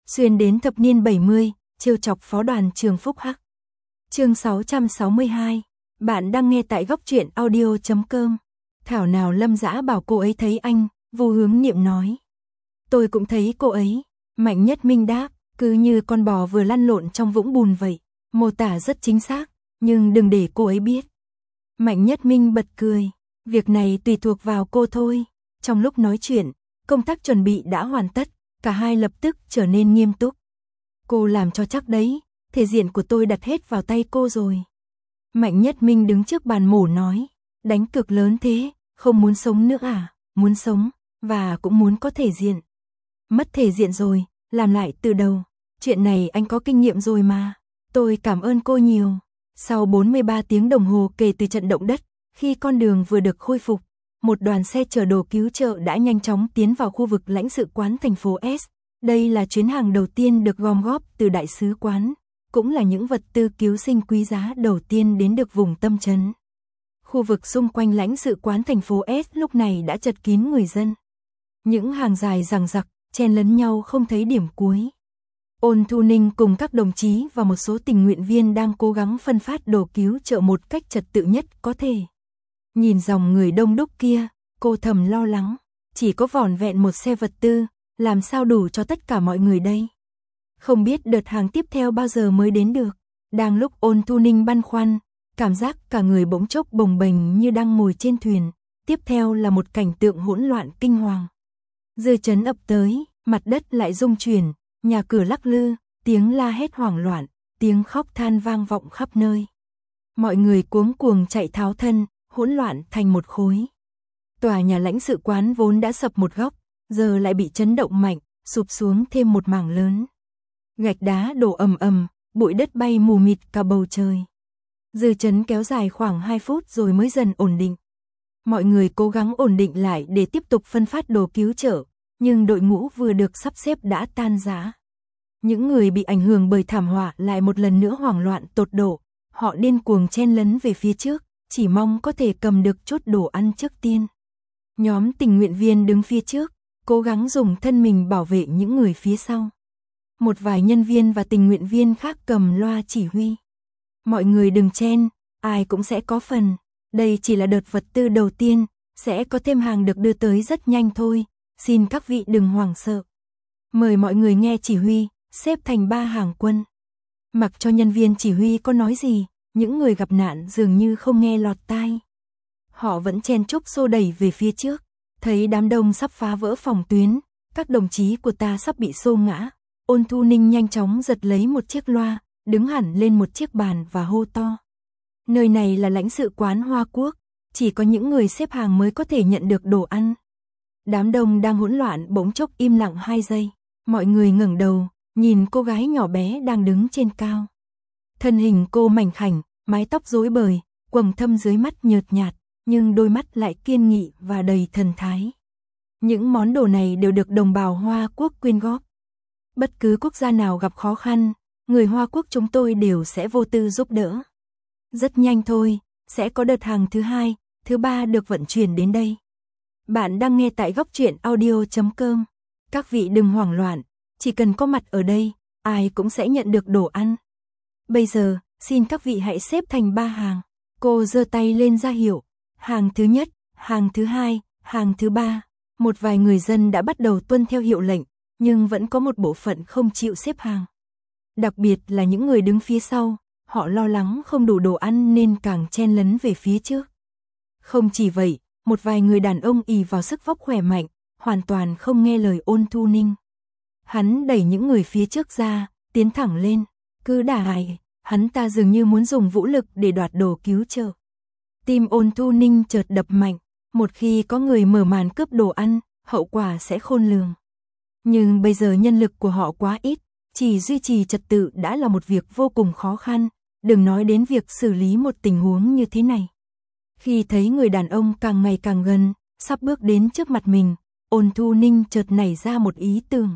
xuyên đến thập niên 70, trêu chọc phó đoàn trường Phúc Hắc. Chương 662. Bạn đang nghe tại góc truyện audio.com. Thảo nào Lâm Dã bảo cô ấy thấy anh, Vu Hướng Niệm nói. Tôi cũng thấy cô ấy. Mạnh Nhất Minh đáp, cứ như con bò vừa lăn lộn trong vũng bùn vậy. Mô tả rất chính xác, nhưng đừng để cô ấy biết. Mạnh Nhất Minh bật cười. Việc này tùy thuộc vào cô thôi. Trong lúc nói chuyện, công tác chuẩn bị đã hoàn tất, cả hai lập tức trở nên nghiêm túc. Cô làm cho chắc đấy, thể diện của tôi đặt hết vào tay cô rồi. Mạnh Nhất Minh đứng trước bàn mổ nói, đánh cược lớn thế, không muốn sống nữa à? Muốn sống, và cũng muốn có thể diện. Mất thể diện rồi, làm lại từ đầu. Chuyện này anh có kinh nghiệm rồi mà. Tôi cảm ơn cô nhiều. Sau 43 tiếng đồng hồ kể từ trận động đất, khi con đường vừa được khôi phục, một đoàn xe chở đồ cứu trợ đã nhanh chóng tiến vào khu vực lãnh sự quán thành phố S. Đây là chuyến hàng đầu tiên được gom góp từ đại sứ quán, cũng là những vật tư cứu sinh quý giá đầu tiên đến được vùng tâm trấn. Khu vực xung quanh lãnh sự quán thành phố S lúc này đã chật kín người dân. Những hàng dài dằng dặc, chen lấn nhau không thấy điểm cuối. Ôn Thu Ninh cùng các đồng chí và một số tình nguyện viên đang cố gắng phân phát đồ cứu trợ một cách trật tự nhất có thể. Nhìn dòng người đông đúc kia, cô thầm lo lắng, chỉ có vỏn vẹn một xe vật tư, làm sao đủ cho tất cả mọi người đây? Không biết đợt hàng tiếp theo bao giờ mới đến được. Đang lúc Ôn Thu Ninh băn khoăn, cảm giác cả người bỗng chốc bồng bềnh như đang ngồi trên thuyền, tiếp theo là một cảnh tượng hỗn loạn kinh hoàng. Dư chấn ập tới, mặt đất lại rung chuyển, nhà cửa lắc lư, tiếng la hét hoảng loạn, tiếng khóc than vang vọng khắp nơi. Mọi người cuống cuồng chạy tháo thân, hỗn loạn thành một khối. Tòa nhà lãnh sự quán vốn đã sập một góc, giờ lại bị chấn động mạnh, sụp xuống thêm một mảng lớn. Gạch đá đổ ầm ầm, bụi đất bay mù mịt cả bầu trời. Dư chấn kéo dài khoảng 2 phút rồi mới dần ổn định. Mọi người cố gắng ổn định lại để tiếp tục phân phát đồ cứu trợ, nhưng đội ngũ vừa được sắp xếp đã tan rã. Những người bị ảnh hưởng bởi thảm họa lại một lần nữa hoảng loạn tột độ, họ điên cuồng chen lấn về phía trước, chỉ mong có thể cầm được chút đồ ăn trước tiên. Nhóm tình nguyện viên đứng phía trước, cố gắng dùng thân mình bảo vệ những người phía sau. Một vài nhân viên và tình nguyện viên khác cầm loa chỉ huy. Mọi người đừng chen, ai cũng sẽ có phần. Đây chỉ là đợt vật tư đầu tiên, sẽ có thêm hàng được đưa tới rất nhanh thôi. Xin các vị đừng hoảng sợ. Mời mọi người nghe chỉ huy, xếp thành 3 hàng quân. Mặc cho nhân viên chỉ huy có nói gì, những người gặp nạn dường như không nghe lọt tai. Họ vẫn chen chúc xô đẩy về phía trước, thấy đám đông sắp phá vỡ phòng tuyến, các đồng chí của ta sắp bị xô ngã. Ôn Thu Ninh nhanh chóng giật lấy một chiếc loa, đứng hẳn lên một chiếc bàn và hô to. Nơi này là lãnh sự quán Hoa Quốc, chỉ có những người xếp hàng mới có thể nhận được đồ ăn. Đám đông đang hỗn loạn bỗng chốc im lặng 2 giây, mọi người ngẩng đầu, nhìn cô gái nhỏ bé đang đứng trên cao. Thân hình cô mảnh khảnh, mái tóc rối bời, quầng thâm dưới mắt nhợt nhạt, nhưng đôi mắt lại kiên nghị và đầy thần thái. Những món đồ này đều được đồng bào Hoa Quốc quyên góp. Bất cứ quốc gia nào gặp khó khăn, người Hoa Quốc chúng tôi đều sẽ vô tư giúp đỡ. Rất nhanh thôi, sẽ có đợt hàng thứ 2, thứ 3 được vận chuyển đến đây. Bạn đang nghe tại góc truyện audio.com. Các vị đừng hoảng loạn, chỉ cần có mặt ở đây, ai cũng sẽ nhận được đồ ăn. Bây giờ, xin các vị hãy xếp thành 3 hàng. Cô giơ tay lên ra hiệu. Hàng thứ nhất, hàng thứ 2, hàng thứ 3. Một vài người dân đã bắt đầu tuân theo hiệu lệnh, nhưng vẫn có một bộ phận không chịu xếp hàng. Đặc biệt là những người đứng phía sau, họ lo lắng không đủ đồ ăn nên càng chen lấn về phía trước. Không chỉ vậy, một vài người đàn ông ỷ vào sức vóc khỏe mạnh, hoàn toàn không nghe lời Ôn Thu Ninh. Hắn đẩy những người phía trước ra, tiến thẳng lên, cứ đà hại, hắn ta dường như muốn dùng vũ lực để đoạt đồ cứu trợ. Tim Ôn Thu Ninh chợt đập mạnh, một khi có người mở màn cướp đồ ăn, hậu quả sẽ khôn lường. Nhưng bây giờ nhân lực của họ quá ít, chỉ duy trì trật tự đã là một việc vô cùng khó khăn, đừng nói đến việc xử lý một tình huống như thế này. Khi thấy người đàn ông càng ngày càng gần, sắp bước đến trước mặt mình, Ôn Thu Ninh chợt nảy ra một ý tưởng.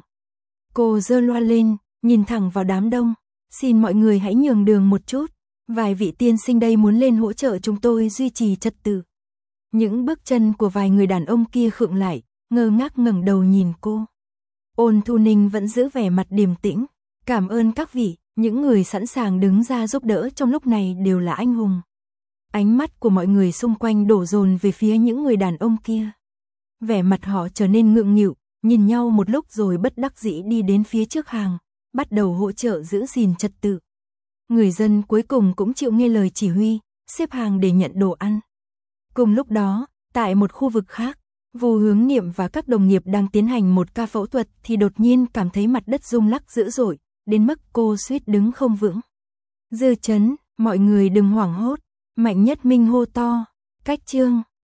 Cô giơ loa lên, nhìn thẳng vào đám đông, xin mọi người hãy nhường đường một chút, vài vị tiên sinh đây muốn lên hỗ trợ chúng tôi duy trì trật tự. Những bước chân của vài người đàn ông kia khựng lại, ngơ ngác ngẩng đầu nhìn cô. Ôn Thu Ninh vẫn giữ vẻ mặt điềm tĩnh. Cảm ơn các vị, những người sẵn sàng đứng ra giúp đỡ trong lúc này đều là anh hùng. Ánh mắt của mọi người xung quanh đổ dồn về phía những người đàn ông kia. Vẻ mặt họ trở nên ngượng nghịu, nhìn nhau một lúc rồi bất đắc dĩ đi đến phía trước hàng, bắt đầu hỗ trợ giữ gìn trật tự. Người dân cuối cùng cũng chịu nghe lời chỉ huy, xếp hàng để nhận đồ ăn. Cùng lúc đó, tại một khu vực khác, Vu Hướng Niệm và các đồng nghiệp đang tiến hành một ca phẫu thuật thì đột nhiên cảm thấy mặt đất rung lắc dữ dội, đến mức cô suýt đứng không vững. Dư Chấn, mọi người đừng hoảng hốt, Mạnh Nhất Minh hô to, Cách Trương.